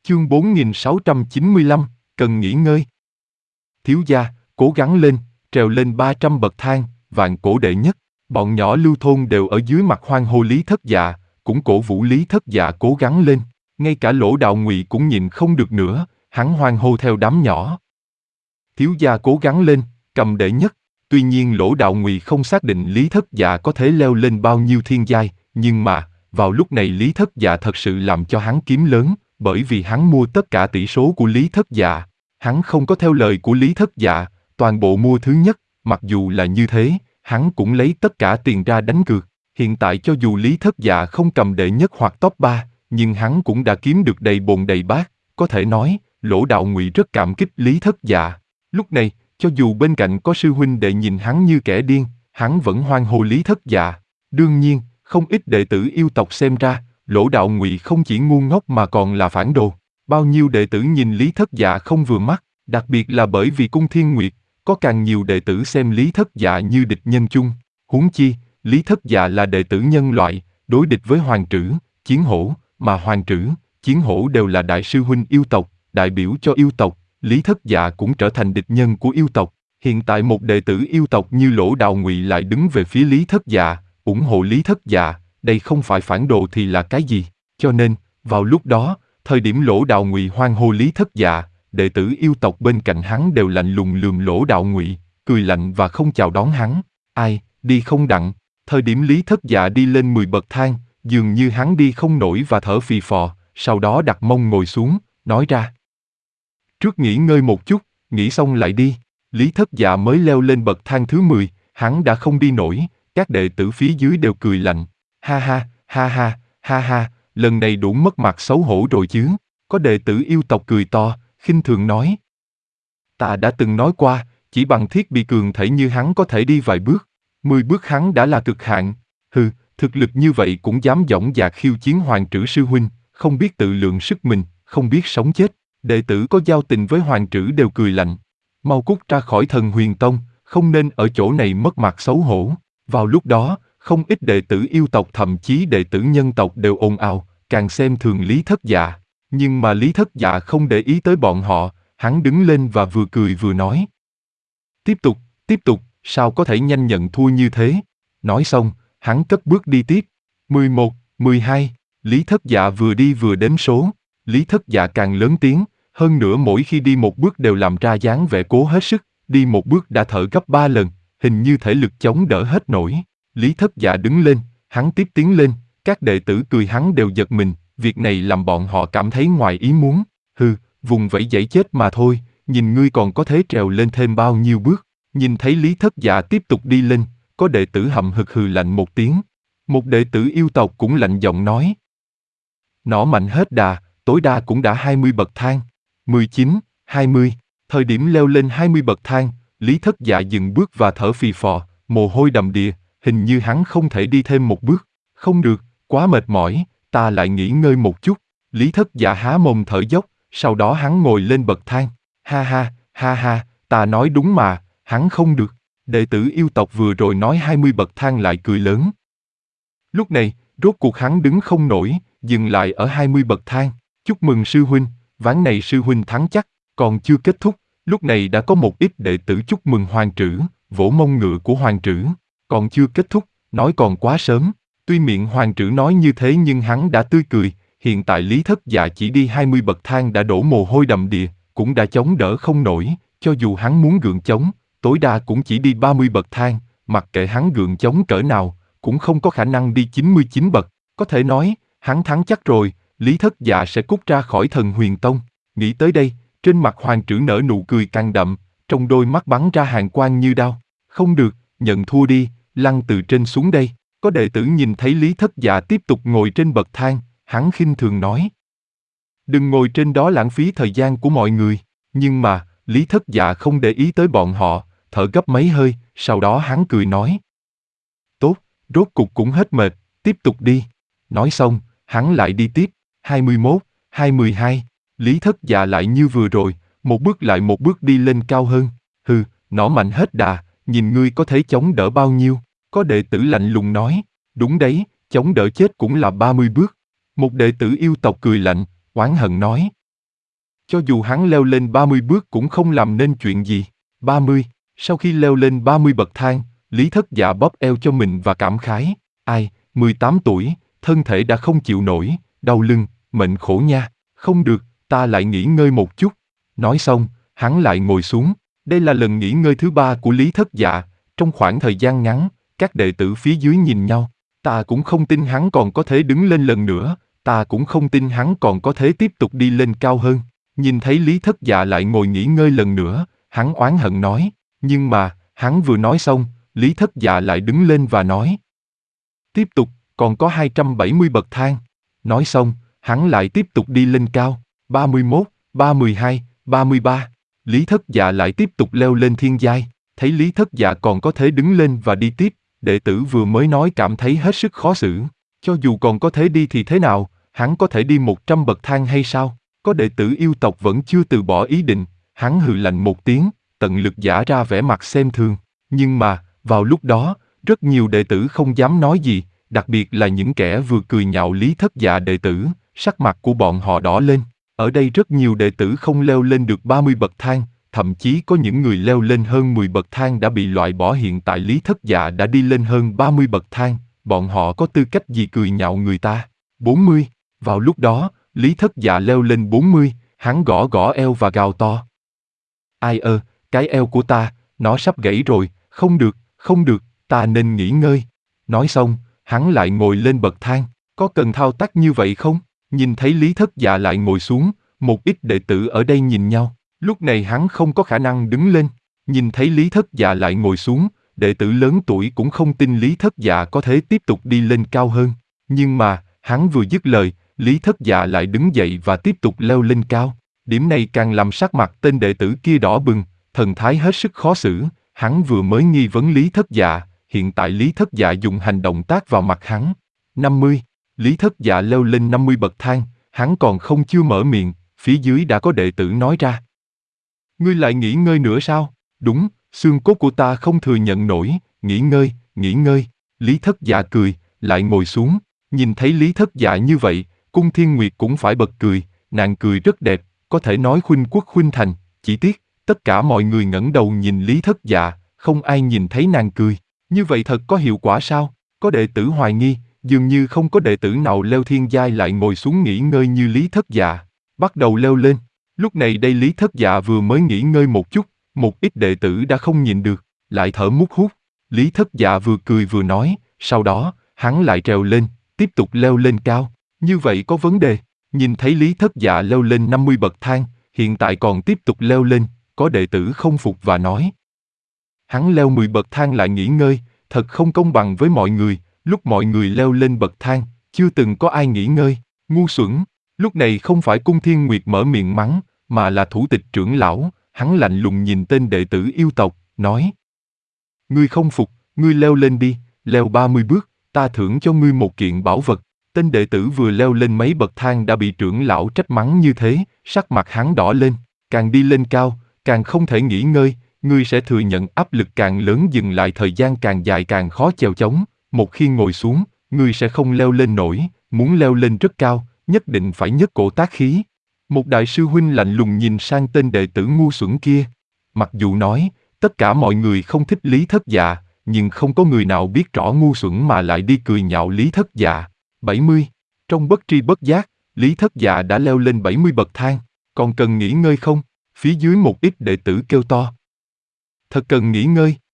Chương 4695, cần nghỉ ngơi. Thiếu gia, cố gắng lên, trèo lên 300 bậc thang, vạn cổ đệ nhất. Bọn nhỏ Lưu thôn đều ở dưới mặt hoan hô Lý Thất Dạ, cũng cổ vũ Lý Thất Dạ cố gắng lên. Ngay cả Lỗ Đạo Ngụy cũng nhịn không được nữa, hắn hoan hô theo đám nhỏ. Thiếu gia cố gắng lên, cầm đệ nhất. Tuy nhiên Lỗ Đạo Ngụy không xác định Lý Thất Dạ có thể leo lên bao nhiêu thiên giai, nhưng mà, vào lúc này Lý Thất Dạ thật sự làm cho hắn kiếm lớn, bởi vì hắn mua tất cả tỷ số của Lý Thất Dạ. Hắn không có theo lời của Lý Thất Dạ, toàn bộ mua thứ nhất, mặc dù là như thế, hắn cũng lấy tất cả tiền ra đánh cược. Hiện tại cho dù Lý Thất Dạ không cầm đệ nhất hoặc top 3, nhưng hắn cũng đã kiếm được đầy bồn đầy bát, có thể nói, Lỗ Đạo Ngụy rất cảm kích Lý Thất Dạ. Lúc này, cho dù bên cạnh có sư huynh đệ nhìn hắn như kẻ điên, hắn vẫn hoan hô Lý Thất Dạ. Đương nhiên, không ít đệ tử yêu tộc xem ra, Lỗ Đạo Ngụy không chỉ ngu ngốc mà còn là phản đồ. Bao nhiêu đệ tử nhìn Lý Thất Dạ không vừa mắt, đặc biệt là bởi vì Cung Thiên Nguyệt, có càng nhiều đệ tử xem Lý Thất Dạ như địch nhân chung. Huống chi, Lý Thất Dạ là đệ tử nhân loại, đối địch với Hoàng Trữ, Chiến Hổ, mà Hoàng Trữ, Chiến Hổ đều là đại sư huynh yêu tộc, đại biểu cho yêu tộc. Lý Thất Dạ cũng trở thành địch nhân của yêu tộc. Hiện tại một đệ tử yêu tộc như Lỗ Đạo Ngụy lại đứng về phía Lý Thất Dạ, ủng hộ Lý Thất Dạ, đây không phải phản đồ thì là cái gì? Cho nên, vào lúc đó, thời điểm Lỗ Đạo Ngụy hoan hô Lý Thất Dạ, đệ tử yêu tộc bên cạnh hắn đều lạnh lùng lườm Lỗ Đạo Ngụy, cười lạnh và không chào đón hắn. Ai, đi không đặng. Thời điểm Lý Thất Dạ đi lên 10 bậc thang, dường như hắn đi không nổi và thở phì phò, sau đó đặt mông ngồi xuống, nói ra. Trước nghỉ ngơi một chút, nghỉ xong lại đi. Lý Thất Dạ mới leo lên bậc thang thứ 10, hắn đã không đi nổi, các đệ tử phía dưới đều cười lạnh. Ha ha, ha ha, ha ha, lần này đủ mất mặt xấu hổ rồi chứ. Có đệ tử yêu tộc cười to, khinh thường nói. Ta đã từng nói qua, chỉ bằng thiết bị cường thể như hắn có thể đi vài bước. 10 bước hắn đã là cực hạn. Hừ, thực lực như vậy cũng dám dõng dạc khiêu chiến Hoàng Trữ sư huynh, không biết tự lượng sức mình, không biết sống chết. Đệ tử có giao tình với Hoàng Trữ đều cười lạnh. Mau cút ra khỏi Thần Huyền Tông, không nên ở chỗ này mất mặt xấu hổ. Vào lúc đó, không ít đệ tử yêu tộc thậm chí đệ tử nhân tộc đều ồn ào, càng xem thường Lý Thất Dạ. Nhưng mà Lý Thất Dạ không để ý tới bọn họ, hắn đứng lên và vừa cười vừa nói. Tiếp tục, sao có thể nhanh nhận thua như thế? Nói xong, hắn cất bước đi tiếp. 11, 12, Lý Thất Dạ vừa đi vừa đếm số. Lý Thất Dạ càng lớn tiếng, hơn nữa mỗi khi đi một bước đều làm ra dáng vẻ cố hết sức, đi một bước đã thở gấp 3 lần, hình như thể lực chống đỡ hết nổi. Lý Thất Dạ đứng lên, hắn tiếp tiến lên, các đệ tử cười hắn đều giật mình, việc này làm bọn họ cảm thấy ngoài ý muốn. Hừ, vùng vẫy dãy chết mà thôi, nhìn ngươi còn có thể trèo lên thêm bao nhiêu bước. Nhìn thấy Lý Thất Dạ tiếp tục đi lên, có đệ tử hậm hực hừ lạnh một tiếng. Một đệ tử yêu tộc cũng lạnh giọng nói. Nỏ mạnh hết đà, tối đa cũng đã 20 bậc thang. 19, 20, thời điểm leo lên 20 bậc thang, Lý Thất Dạ dừng bước và thở phì phò, mồ hôi đầm đìa, hình như hắn không thể đi thêm một bước. Không được, quá mệt mỏi, ta lại nghỉ ngơi một chút. Lý Thất Dạ há mồm thở dốc, sau đó hắn ngồi lên bậc thang. Ha ha, ha ha, ta nói đúng mà, hắn không được. Đệ tử yêu tộc vừa rồi nói 20 bậc thang lại cười lớn. Lúc này, rốt cuộc hắn đứng không nổi, dừng lại ở 20 bậc thang. Chúc mừng sư huynh, ván này sư huynh thắng chắc, còn chưa kết thúc. Lúc này đã có một ít đệ tử chúc mừng Hoàng Trữ, vỗ mông ngựa của Hoàng Trữ. Còn chưa kết thúc, nói còn quá sớm. Tuy miệng Hoàng Trữ nói như thế nhưng hắn đã tươi cười. Hiện tại Lý Thất Dạ chỉ đi 20 bậc thang đã đổ mồ hôi đầm đìa, cũng đã chống đỡ không nổi. Cho dù hắn muốn gượng chống, tối đa cũng chỉ đi 30 bậc thang. Mặc kệ hắn gượng chống cỡ nào, cũng không có khả năng đi 99 bậc. Có thể nói, hắn thắng chắc rồi, Lý Thất Dạ sẽ cút ra khỏi Thần Huyền Tông. Nghĩ tới đây, trên mặt Hoàng Trữ nở nụ cười càng đậm, trong đôi mắt bắn ra hàn quang như đao. Không được, nhận thua đi, lăn từ trên xuống đây. Có đệ tử nhìn thấy Lý Thất Dạ tiếp tục ngồi trên bậc thang, hắn khinh thường nói. Đừng ngồi trên đó lãng phí thời gian của mọi người. Nhưng mà, Lý Thất Dạ không để ý tới bọn họ, thở gấp mấy hơi, sau đó hắn cười nói. Tốt, rốt cục cũng hết mệt, tiếp tục đi. Nói xong, hắn lại đi tiếp. 21, 22, Lý Thất Dạ lại như vừa rồi, một bước lại một bước đi lên cao hơn. Hừ, nỏ mạnh hết đà, nhìn ngươi có thể chống đỡ bao nhiêu. Có đệ tử lạnh lùng nói. Đúng đấy, chống đỡ chết cũng là 30 bước. Một đệ tử yêu tộc cười lạnh, oán hận nói. Cho dù hắn leo lên 30 bước cũng không làm nên chuyện gì. 30. Sau khi leo lên 30 bậc thang, Lý Thất Dạ bóp eo cho mình và cảm khái. Ai, 18 tuổi, thân thể đã không chịu nổi, đau lưng, mệnh khổ nha. Không được, ta lại nghỉ ngơi một chút. Nói xong, hắn lại ngồi xuống. Đây là lần nghỉ ngơi thứ 3 của Lý Thất Dạ. Trong khoảng thời gian ngắn, các đệ tử phía dưới nhìn nhau. Ta cũng không tin hắn còn có thể đứng lên lần nữa, ta cũng không tin hắn còn có thể tiếp tục đi lên cao hơn. Nhìn thấy Lý Thất Dạ lại ngồi nghỉ ngơi lần nữa, hắn oán hận nói. Nhưng mà, hắn vừa nói xong, Lý Thất Dạ lại đứng lên và nói. Tiếp tục, còn có 270 bậc thang. Nói xong, hắn lại tiếp tục đi lên cao. 31, 32, 33. Lý Thất Dạ lại tiếp tục leo lên thiên giai. Thấy Lý Thất Dạ còn có thể đứng lên và đi tiếp, đệ tử vừa mới nói cảm thấy hết sức khó xử. Cho dù còn có thể đi thì thế nào, hắn có thể đi 100 bậc thang hay sao? Có đệ tử yêu tộc vẫn chưa từ bỏ ý định, hắn hừ lạnh một tiếng, tận lực giả ra vẻ mặt xem thường. Nhưng mà, vào lúc đó, rất nhiều đệ tử không dám nói gì, đặc biệt là những kẻ vừa cười nhạo Lý Thất Dạ đệ tử, sắc mặt của bọn họ đỏ lên. Ở đây rất nhiều đệ tử không leo lên được 30 bậc thang, thậm chí có những người leo lên hơn 10 bậc thang đã bị loại bỏ. Hiện tại Lý Thất Dạ đã đi lên hơn 30 bậc thang, bọn họ có tư cách gì cười nhạo người ta? 40. Vào lúc đó, Lý Thất Dạ leo lên 40, hắn gõ gõ eo và gào to. Ai ơ, cái eo của ta, nó sắp gãy rồi, không được, không được, ta nên nghỉ ngơi. Nói xong, hắn lại ngồi lên bậc thang, có cần thao tác như vậy không? Nhìn thấy Lý Thất Dạ lại ngồi xuống, một ít đệ tử ở đây nhìn nhau, lúc này hắn không có khả năng đứng lên. Nhìn thấy Lý Thất Dạ lại ngồi xuống, đệ tử lớn tuổi cũng không tin Lý Thất Dạ có thể tiếp tục đi lên cao hơn. Nhưng mà, hắn vừa dứt lời, Lý Thất Dạ lại đứng dậy và tiếp tục leo lên cao. Điểm này càng làm sắc mặt tên đệ tử kia đỏ bừng, thần thái hết sức khó xử. Hắn vừa mới nghi vấn Lý Thất Dạ, hiện tại Lý Thất Dạ dùng hành động tác vào mặt hắn. 50. Lý Thất Dạ leo lên 50 bậc thang, hắn còn không chưa mở miệng, phía dưới đã có đệ tử nói ra. Ngươi lại nghỉ ngơi nữa sao? Đúng, xương cốt của ta không thừa nhận nổi, nghỉ ngơi, nghỉ ngơi. Lý Thất Dạ cười, lại ngồi xuống. Nhìn thấy Lý Thất Dạ như vậy, Cung Thiên Nguyệt cũng phải bật cười, nàng cười rất đẹp, có thể nói khuynh quốc khuynh thành, chỉ tiếc, tất cả mọi người ngẩng đầu nhìn Lý Thất Dạ, không ai nhìn thấy nàng cười. Như vậy thật có hiệu quả sao? Có đệ tử hoài nghi, dường như không có đệ tử nào leo thiên giai lại ngồi xuống nghỉ ngơi như Lý Thất Dạ. Bắt đầu leo lên. Lúc này đây Lý Thất Dạ vừa mới nghỉ ngơi một chút, một ít đệ tử đã không nhịn được, lại thở mút hút. Lý Thất Dạ vừa cười vừa nói, sau đó, hắn lại trèo lên, tiếp tục leo lên cao. Như vậy có vấn đề. Nhìn thấy Lý Thất Dạ leo lên 50 bậc thang, hiện tại còn tiếp tục leo lên, có đệ tử không phục và nói. Hắn leo 10 bậc thang lại nghỉ ngơi, thật không công bằng với mọi người, lúc mọi người leo lên bậc thang, chưa từng có ai nghỉ ngơi, ngu xuẩn. Lúc này không phải Cung Thiên Nguyệt mở miệng mắng, mà là thủ tịch trưởng lão, hắn lạnh lùng nhìn tên đệ tử yêu tộc, nói. Ngươi không phục, ngươi leo lên đi, leo 30 bước, ta thưởng cho ngươi một kiện bảo vật. Tên đệ tử vừa leo lên mấy bậc thang đã bị trưởng lão trách mắng như thế, sắc mặt hắn đỏ lên, càng đi lên cao, càng không thể nghỉ ngơi, ngươi sẽ thừa nhận áp lực càng lớn, dừng lại thời gian càng dài càng khó chèo chống, một khi ngồi xuống, ngươi sẽ không leo lên nổi, muốn leo lên rất cao, nhất định phải nhấc cổ tác khí. Một đại sư huynh lạnh lùng nhìn sang tên đệ tử ngu xuẩn kia. Mặc dù nói, tất cả mọi người không thích Lý Thất Dạ, nhưng không có người nào biết rõ ngu xuẩn mà lại đi cười nhạo Lý Thất Dạ. 70. Trong bất tri bất giác, Lý Thất Dạ đã leo lên 70 bậc thang, còn cần nghỉ ngơi không? Phía dưới một ít đệ tử kêu to. Thật cần nghỉ ngơi.